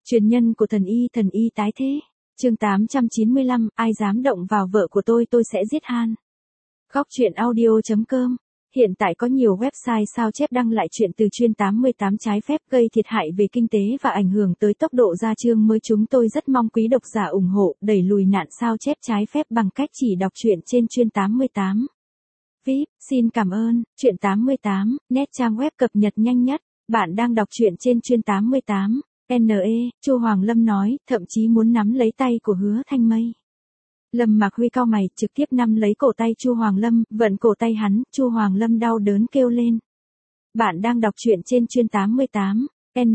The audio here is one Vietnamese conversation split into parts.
Truyền nhân của thần y tái thế. Chương 895, ai dám động vào vợ của tôi sẽ giết Han. Góc truyện audio.com. Hiện tại có nhiều website sao chép đăng lại chuyện từ Chuyên 88 trái phép gây thiệt hại về kinh tế và ảnh hưởng tới tốc độ ra chương mới. Chúng tôi rất mong quý độc giả ủng hộ đẩy lùi nạn sao chép trái phép bằng cách chỉ đọc truyện trên Chuyên 88. VIP, xin cảm ơn. Truyện 88, net trang web cập nhật nhanh nhất. Bạn đang đọc truyện trên Chuyên 88. Chu Hoàng Lâm nói, thậm chí muốn nắm lấy tay của Hứa Thanh Mây. Lâm Mạc Huy cau mày, trực tiếp nắm lấy cổ tay Chu Hoàng Lâm, vận cổ tay hắn, Chu Hoàng Lâm đau đớn kêu lên. Bạn đang đọc truyện trên Chuyên 88.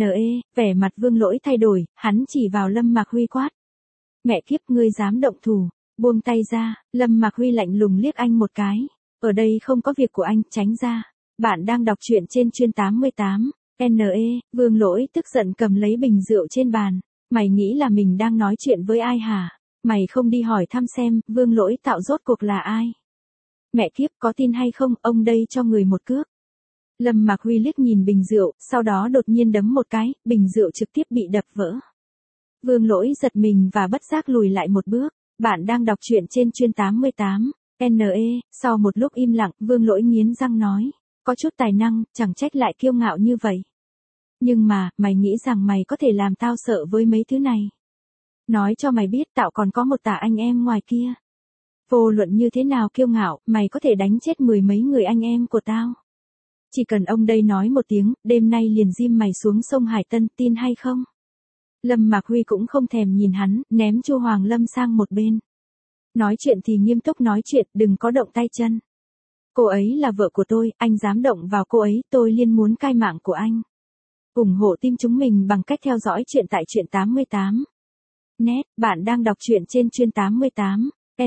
Vẻ mặt Vương Lỗi thay đổi, hắn chỉ vào Lâm Mạc Huy quát. Mẹ kiếp, ngươi dám động thủ, buông tay ra. Lâm Mạc Huy lạnh lùng liếc anh một cái. Ở đây không có việc của anh, tránh ra. Bạn đang đọc truyện trên Chuyên 88. Vương Lỗi tức giận cầm lấy bình rượu trên bàn. Mày nghĩ là mình đang nói chuyện với ai hả? Mày không đi hỏi thăm xem, Vương Lỗi tạo rốt cuộc là ai? Mẹ kiếp, có tin hay không, ông đây cho người một cước. Lâm Mạc Huy liếc nhìn bình rượu, sau đó đột nhiên đấm một cái, bình rượu trực tiếp bị đập vỡ. Vương Lỗi giật mình và bất giác lùi lại một bước. Bạn đang đọc truyện trên Chuyên 88. Sau một lúc im lặng, Vương Lỗi nghiến răng nói. Có chút tài năng, chẳng trách lại kiêu ngạo như vậy. Nhưng mà, mày nghĩ rằng mày có thể làm tao sợ với mấy thứ này. Nói cho mày biết, tao còn có một tả anh em ngoài kia. Vô luận như thế nào kiêu ngạo, mày có thể đánh chết mười mấy người anh em của tao. Chỉ cần ông đây nói một tiếng, đêm nay liền diêm mày xuống sông Hải Tân, tin hay không? Lâm Mạc Huy cũng không thèm nhìn hắn, ném Chu Hoàng Lâm sang một bên. Nói chuyện thì nghiêm túc nói chuyện, đừng có động tay chân. Cô ấy là vợ của tôi, anh dám động vào cô ấy, tôi liên muốn cai mạng của anh. Ủng hộ team chúng mình bằng cách theo dõi chuyện tại Truyện 88. Net, bạn đang đọc truyện trên Chuyên 88.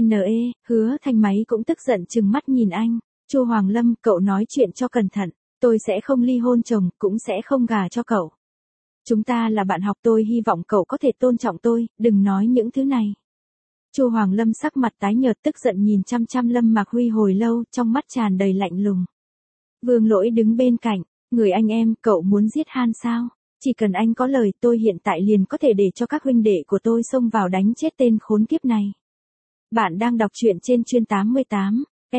Hứa Thanh Máy cũng tức giận trừng mắt nhìn anh. Chu Hoàng Lâm, cậu nói chuyện cho cẩn thận, tôi sẽ không ly hôn chồng, cũng sẽ không gả cho cậu. Chúng ta là bạn học, tôi hy vọng cậu có thể tôn trọng tôi, đừng nói những thứ này. Chu Hoàng Lâm sắc mặt tái nhợt tức giận nhìn chăm chăm Lâm Mạc Huy hồi lâu, trong mắt tràn đầy lạnh lùng. Vương Lỗi đứng bên cạnh, người anh em, cậu muốn giết Han sao? Chỉ cần anh có lời, tôi hiện tại liền có thể để cho các huynh đệ của tôi xông vào đánh chết tên khốn kiếp này. Bạn đang đọc truyện trên Chuyên 88.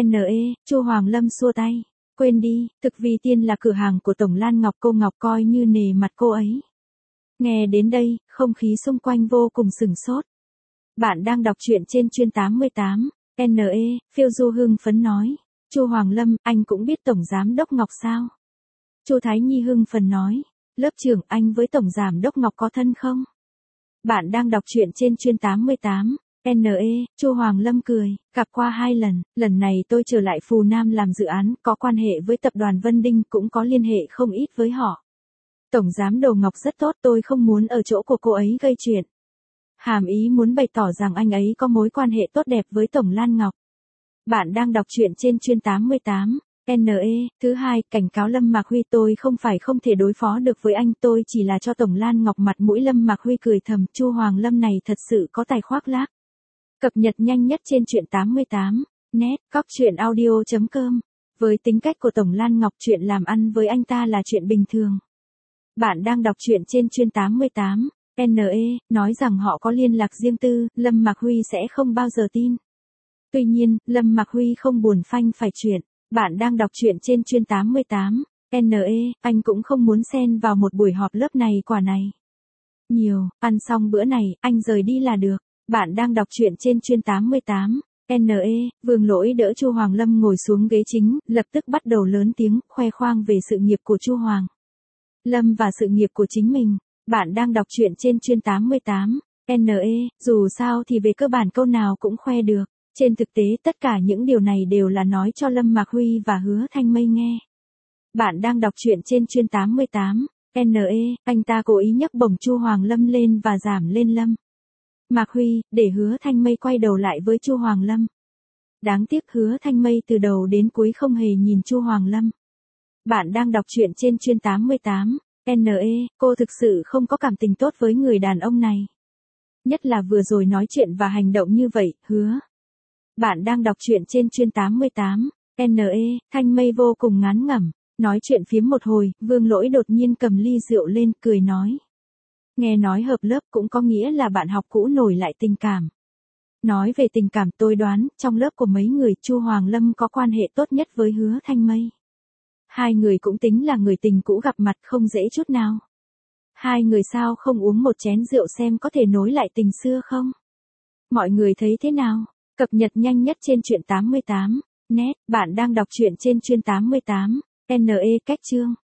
Chu Hoàng Lâm xua tay. Quên đi, Thực Vi Tiên là cửa hàng của Tổng Lan Ngọc, cô Ngọc coi như nề mặt cô ấy. Nghe đến đây, không khí xung quanh vô cùng sửng sốt. Bạn đang đọc truyện trên Chuyên 88. Phiêu Du hưng phấn nói. Chu Hoàng Lâm, anh cũng biết Tổng Giám Đốc Ngọc sao? Chu Thái Nhi hưng phấn nói. Lớp trưởng, anh với Tổng Giám Đốc Ngọc có thân không? Bạn đang đọc truyện trên Chuyên 88. Chu Hoàng Lâm cười, gặp qua 2 lần, lần này tôi trở lại Phù Nam làm dự án, có quan hệ với tập đoàn Vân Đinh, cũng có liên hệ không ít với họ. Tổng Giám Đốc Ngọc rất tốt, tôi không muốn ở chỗ của cô ấy gây chuyện. Hàm ý muốn bày tỏ rằng anh ấy có mối quan hệ tốt đẹp với Tổng Lan Ngọc. Bạn đang đọc truyện trên Chuyên 88. Thứ hai, cảnh cáo Lâm Mạc Huy, tôi không phải không thể đối phó được với anh, tôi chỉ là cho Tổng Lan Ngọc mặt mũi. Lâm Mạc Huy cười thầm, Chu Hoàng Lâm này thật sự có tài khoác lác. Cập nhật nhanh nhất trên Truyện 88. Net, góc truyện audio.com. Với tính cách của Tổng Lan Ngọc, chuyện làm ăn với anh ta là chuyện bình thường. Bạn đang đọc truyện trên Chuyên 88. Nói rằng họ có liên lạc riêng tư, Lâm Mạc Huy sẽ không bao giờ tin. Tuy nhiên, Lâm Mạc Huy không buồn phanh phải chuyện. Bạn đang đọc truyện trên Chuyên 88. Anh cũng không muốn xen vào một buổi họp lớp này quả này. Nhiều, ăn xong bữa này, anh rời đi là được. Bạn đang đọc truyện trên Chuyên 88. Vương Lỗi đỡ Chu Hoàng Lâm ngồi xuống ghế chính, lập tức bắt đầu lớn tiếng, khoe khoang về sự nghiệp của Chu Hoàng Lâm và sự nghiệp của chính mình. Bạn đang đọc truyện trên Chuyên 88. Dù sao thì về cơ bản câu nào cũng khoe được. Trên thực tế tất cả những điều này đều là nói cho Lâm Mạc Huy và Hứa Thanh Mây nghe. Bạn đang đọc truyện trên Chuyên 88. Anh ta cố ý nhấc bổng Chu Hoàng Lâm lên và giảm lên Lâm Mạc Huy, để Hứa Thanh Mây quay đầu lại với Chu Hoàng Lâm. Đáng tiếc Hứa Thanh Mây từ đầu đến cuối không hề nhìn Chu Hoàng Lâm. Bạn đang đọc truyện trên Chuyên 88. Cô thực sự không có cảm tình tốt với người đàn ông này. Nhất là vừa rồi nói chuyện và hành động như vậy, Hứa. Bạn đang đọc truyện trên Chuyên 88. Thanh Mây vô cùng ngán ngẩm. Nói chuyện phiếm một hồi, Vương Lỗi đột nhiên cầm ly rượu lên, cười nói. Nghe nói hợp lớp cũng có nghĩa là bạn học cũ nổi lại tình cảm. Nói về tình cảm tôi đoán, trong lớp của mấy người Chu Hoàng Lâm có quan hệ tốt nhất với Hứa Thanh Mây. Hai người cũng tính là người tình cũ gặp mặt không dễ chút nào. Hai người sao không uống một chén rượu xem có thể nối lại tình xưa không? Mọi người thấy thế nào? Cập nhật nhanh nhất trên Truyện 88 net, bạn đang đọc truyện trên Truyện 88 NE cách chương.